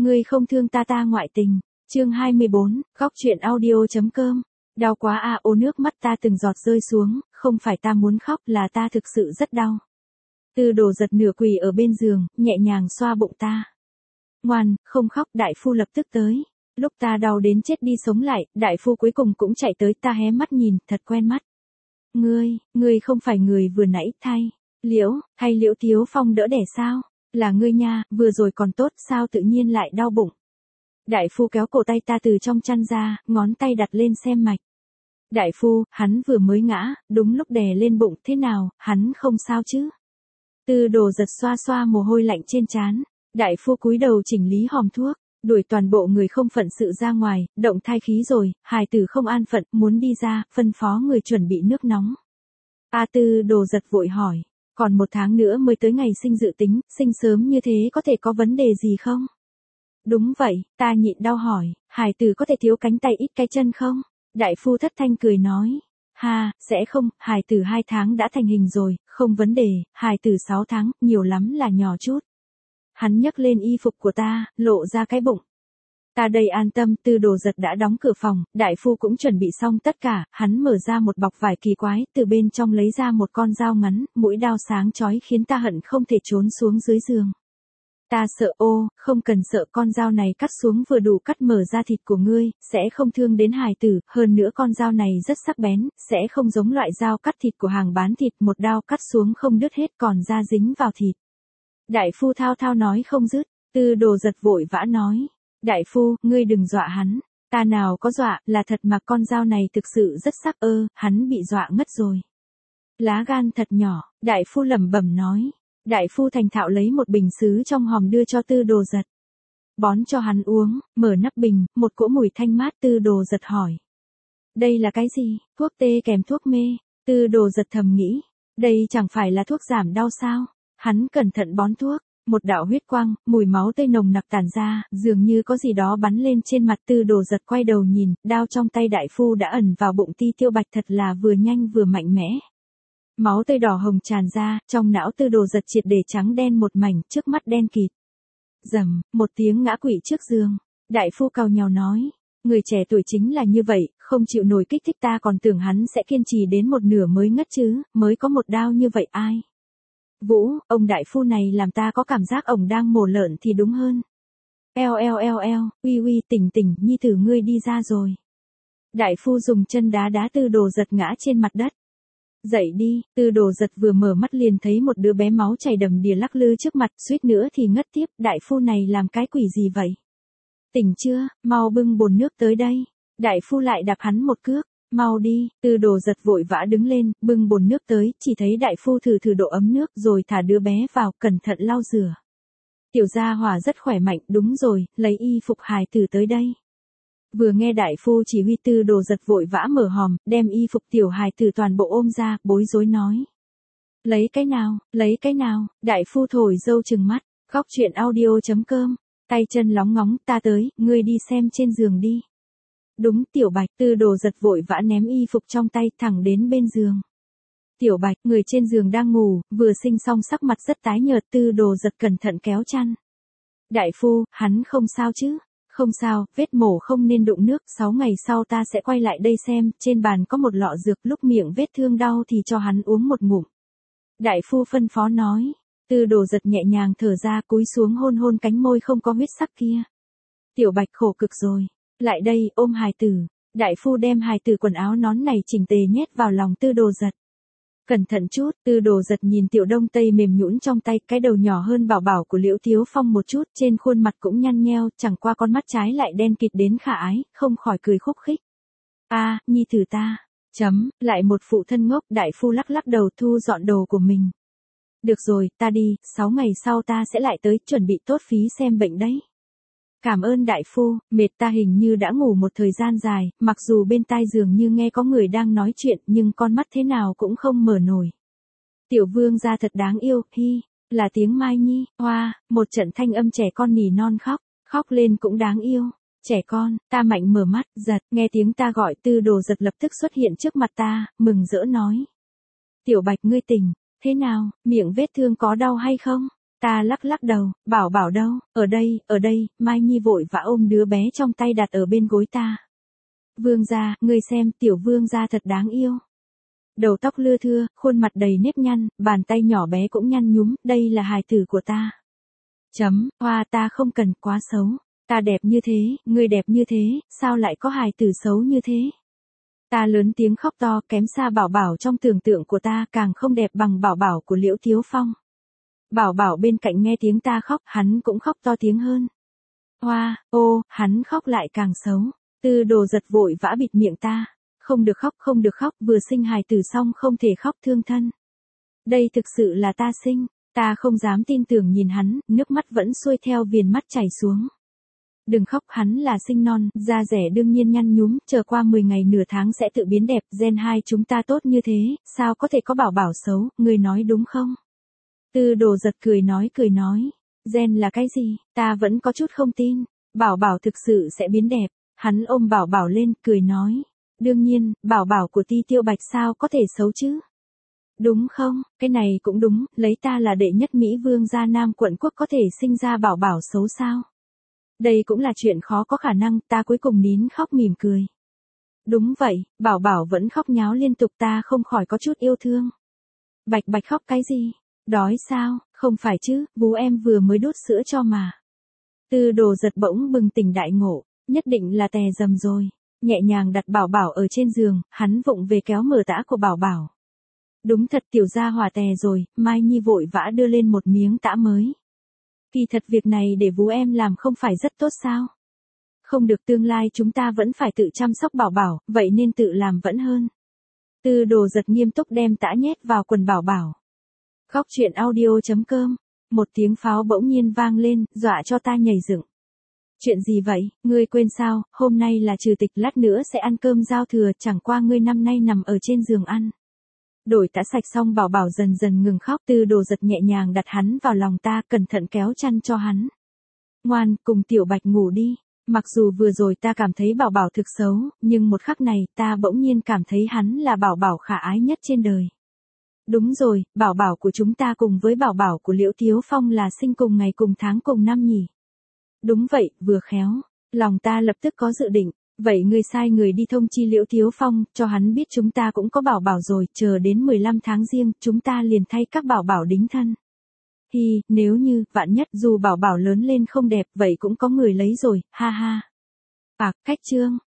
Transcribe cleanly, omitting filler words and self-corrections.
ngươi không thương ta ta ngoại tình. Chương 24, góc truyện audio.com. Đau quá à, ô nước mắt ta từng giọt rơi xuống, không phải ta muốn khóc là ta thực sự rất đau. Tư Đồ Giật nửa quỳ ở bên giường, nhẹ nhàng xoa bụng ta. Ngoan, không khóc, đại phu lập tức tới. Lúc ta đau đến chết đi sống lại, đại phu cuối cùng cũng chạy tới, ta hé mắt nhìn, thật quen mắt. Ngươi không phải người vừa nãy thay Liễu Tiếu Phong đỡ đẻ sao? Là ngươi nha, vừa rồi còn tốt, sao tự nhiên lại đau bụng? Đại phu kéo cổ tay ta từ trong chăn ra, ngón tay đặt lên xem mạch. Đại phu, hắn vừa mới ngã, đúng lúc đè lên bụng, thế nào, hắn không sao chứ? Tư Đồ Giật xoa xoa mồ hôi lạnh trên trán. Đại phu cúi đầu chỉnh lý hòm thuốc, đuổi toàn bộ người không phận sự ra ngoài, động thai khí rồi, hài tử không an phận, muốn đi ra, phân phó người chuẩn bị nước nóng. Tư Đồ Giật vội hỏi, còn 1 tháng nữa mới tới ngày sinh dự tính, sinh sớm như thế có thể có vấn đề gì không? Đúng vậy, ta nhịn đau hỏi, hài tử có thể thiếu cánh tay ít cái chân không? Đại phu thất thanh cười nói, sẽ không, hài tử 2 tháng đã thành hình rồi, không vấn đề, hài tử 6 tháng, nhiều lắm là nhỏ chút. Hắn nhấc lên y phục của ta, lộ ra cái bụng. Ta đầy an tâm, Tư Đồ Giật đã đóng cửa phòng, đại phu cũng chuẩn bị xong tất cả, hắn mở ra một bọc vải kỳ quái, từ bên trong lấy ra một con dao ngắn, mũi đao sáng chói khiến ta hận không thể trốn xuống dưới giường. Ta sợ, không cần sợ, con dao này cắt xuống vừa đủ cắt mở da thịt của ngươi, sẽ không thương đến hài tử, hơn nữa con dao này rất sắc bén, sẽ không giống loại dao cắt thịt của hàng bán thịt, một đao cắt xuống không đứt hết còn da dính vào thịt. Đại phu thao thao nói không dứt, Tư Đồ Giật vội vã nói. Đại phu, ngươi đừng dọa hắn. Ta nào có dọa, là thật mà, con dao này thực sự rất sắc, hắn bị dọa ngất rồi. Lá gan thật nhỏ, đại phu lẩm bẩm nói. Đại phu thành thạo lấy một bình sứ trong hòm đưa cho Tư Đồ Giật. Bón cho hắn uống, mở nắp bình, một cỗ mùi thanh mát. Tư Đồ Giật hỏi. Đây là cái gì? Thuốc tê kèm thuốc mê. Tư Đồ Giật thầm nghĩ. Đây chẳng phải là thuốc giảm đau sao? Hắn cẩn thận bón thuốc, một đạo huyết quang, mùi máu tươi nồng nặc tản ra, dường như có gì đó bắn lên trên mặt. Tư Đồ Giật quay đầu nhìn, đao trong tay đại phu đã ẩn vào bụng Ti Tiêu Bạch, thật là vừa nhanh vừa mạnh mẽ. Máu tươi đỏ hồng tràn ra, trong não Tư Đồ Giật triệt để trắng đen một mảnh, trước mắt đen kịt. Rầm, một tiếng ngã quỵ trước giường. Đại phu cau nhàu nói, người trẻ tuổi chính là như vậy, không chịu nổi kích thích, ta còn tưởng hắn sẽ kiên trì đến một nửa mới ngất chứ, mới có một đao như vậy ai. Vũ, ông đại phu này làm ta có cảm giác ông đang mổ lợn thì đúng hơn. Uy, tỉnh, nhi tử ngươi đi ra rồi. Đại phu dùng chân đá đá Tư Đồ Giật ngã trên mặt đất. Dậy đi, Tư Đồ Giật vừa mở mắt liền thấy một đứa bé máu chảy đầm đìa lắc lư trước mặt, suýt nữa thì ngất tiếp. Đại phu này làm cái quỷ gì vậy? Tỉnh chưa, mau bưng bồn nước tới đây. Đại phu lại đạp hắn một cước. Mau đi, Tư Đồ Giật vội vã đứng lên, bưng bồn nước tới, chỉ thấy đại phu thử độ ấm nước rồi thả đứa bé vào, cẩn thận lau rửa. Tiểu gia hỏa rất khỏe mạnh, đúng rồi, lấy y phục hài tử tới đây. Vừa nghe đại phu chỉ huy, Tư Đồ Giật vội vã mở hòm, đem y phục tiểu hài tử toàn bộ ôm ra, bối rối nói. Lấy cái nào, đại phu thổi dâu trừng mắt, góc truyện audio.com, tay chân lóng ngóng, ta tới, ngươi đi xem trên giường đi. Đúng, Tiểu Bạch. Tư Đồ Giật vội vã ném y phục trong tay thẳng đến bên giường. Tiểu Bạch, người trên giường đang ngủ, vừa sinh xong sắc mặt rất tái nhợt. Tư Đồ Giật cẩn thận kéo chăn. Đại phu, hắn không sao chứ? Không sao, vết mổ không nên đụng nước, 6 ngày sau ta sẽ quay lại đây xem, trên bàn có một lọ dược, lúc miệng vết thương đau thì cho hắn uống một ngụm. Đại phu phân phó nói. Tư Đồ Giật nhẹ nhàng thở ra, cúi xuống hôn cánh môi không có huyết sắc kia. Tiểu Bạch khổ cực rồi. Lại đây, ôm hài tử. Đại phu đem hài tử quần áo nón này chỉnh tề nhét vào lòng Tư Đồ Giật. Cẩn thận chút, Tư Đồ Giật nhìn tiểu đông tây mềm nhũn trong tay, cái đầu nhỏ hơn bảo bảo của Liễu Tiếu Phong một chút, trên khuôn mặt cũng nhăn nheo, chẳng qua con mắt trái lại đen kịt đến khả ái, không khỏi cười khúc khích. Nhi tử ta. Lại một phụ thân ngốc. Đại phu lắc đầu thu dọn đồ của mình. Được rồi, ta đi, 6 ngày sau ta sẽ lại tới, chuẩn bị tốt phí xem bệnh đấy. Cảm ơn đại phu, mệt, ta hình như đã ngủ một thời gian dài, mặc dù bên tai dường như nghe có người đang nói chuyện, nhưng con mắt thế nào cũng không mở nổi. Tiểu vương gia thật đáng yêu, là tiếng Mai Nhi, một trận thanh âm trẻ con nỉ non khóc lên cũng đáng yêu. Trẻ con, ta mạnh mở mắt, Giật, nghe tiếng ta gọi. Tư Đồ Giật lập tức xuất hiện trước mặt ta, mừng rỡ nói. Tiểu Bạch, ngươi tỉnh, thế nào, miệng vết thương có đau hay không? Ta lắc lắc đầu, Bảo Bảo đâu, ở đây, Mai Nhi vội vã ôm đứa bé trong tay đặt ở bên gối ta. Vương gia, ngươi xem, tiểu vương gia thật đáng yêu. Đầu tóc lưa thưa, khuôn mặt đầy nếp nhăn, bàn tay nhỏ bé cũng nhăn nhúm, đây là hài tử của ta. Hoa ta không cần, quá xấu. Ta đẹp như thế, ngươi đẹp như thế, sao lại có hài tử xấu như thế? Ta lớn tiếng khóc to, kém xa Bảo Bảo trong tưởng tượng của ta, càng không đẹp bằng Bảo Bảo của Liễu Thiếu Phong. Bảo Bảo bên cạnh nghe tiếng ta khóc, hắn cũng khóc to tiếng hơn. Hoa, ô, hắn khóc lại càng xấu. Tư Đồ Giật vội vã bịt miệng ta. Không được khóc, vừa sinh hài tử xong không thể khóc thương thân. Đây thực sự là ta sinh, ta không dám tin tưởng nhìn hắn, nước mắt vẫn xuôi theo viền mắt chảy xuống. Đừng khóc, hắn là sinh non, da rẻ đương nhiên nhăn nhúm, chờ qua 10 ngày nửa tháng sẽ tự biến đẹp, gen hai chúng ta tốt như thế, sao có thể có Bảo Bảo xấu, người nói đúng không? Tư Đồ Giật cười nói, gen là cái gì, ta vẫn có chút không tin, Bảo Bảo thực sự sẽ biến đẹp, hắn ôm Bảo Bảo lên, cười nói, đương nhiên, Bảo Bảo của Ti Tiêu Bạch sao có thể xấu chứ? Đúng không, cái này cũng đúng, lấy ta là đệ nhất Mỹ vương gia Nam quận quốc có thể sinh ra Bảo Bảo xấu sao? Đây cũng là chuyện khó có khả năng, ta cuối cùng nín khóc mỉm cười. Đúng vậy, Bảo Bảo vẫn khóc nháo liên tục, ta không khỏi có chút yêu thương. Bạch Bạch khóc cái gì? Đói sao? Không phải chứ, bố em vừa mới đút sữa cho mà. Tư Đồ Giật bỗng bừng tỉnh đại ngộ, nhất định là tè dầm rồi. Nhẹ nhàng đặt Bảo Bảo ở trên giường, hắn vụng về kéo mở tã của Bảo Bảo. Đúng thật, tiểu gia hỏa tè rồi, Mai Nhi vội vã đưa lên một miếng tã mới. Kỳ thật việc này để vú em làm không phải rất tốt sao? Không được, tương lai chúng ta vẫn phải tự chăm sóc Bảo Bảo, vậy nên tự làm vẫn hơn. Tư Đồ Giật nghiêm túc đem tã nhét vào quần Bảo Bảo. Khóc chuyện audio.com. Một tiếng pháo bỗng nhiên vang lên, dọa cho ta nhảy dựng. Chuyện gì vậy, ngươi quên sao, hôm nay là trừ tịch, lát nữa sẽ ăn cơm giao thừa, chẳng qua ngươi năm nay nằm ở trên giường ăn. Đổi tã sạch xong Bảo Bảo dần dần ngừng khóc, Tư Đồ Giật nhẹ nhàng đặt hắn vào lòng ta, cẩn thận kéo chăn cho hắn. Ngoan, cùng Tiểu Bạch ngủ đi. Mặc dù vừa rồi ta cảm thấy Bảo Bảo thực xấu, nhưng một khắc này ta bỗng nhiên cảm thấy hắn là Bảo Bảo khả ái nhất trên đời. Đúng rồi, Bảo Bảo của chúng ta cùng với Bảo Bảo của Liễu Thiếu Phong là sinh cùng ngày cùng tháng cùng năm nhỉ? Đúng vậy, vừa khéo. Lòng ta lập tức có dự định. Vậy ngươi sai người đi thông chi Liễu Thiếu Phong, cho hắn biết chúng ta cũng có Bảo Bảo rồi, chờ đến 15 tháng Giêng, chúng ta liền thay các Bảo Bảo đính thân. Nếu như, vạn nhất, dù Bảo Bảo lớn lên không đẹp, vậy cũng có người lấy rồi, ha ha. Khách trương,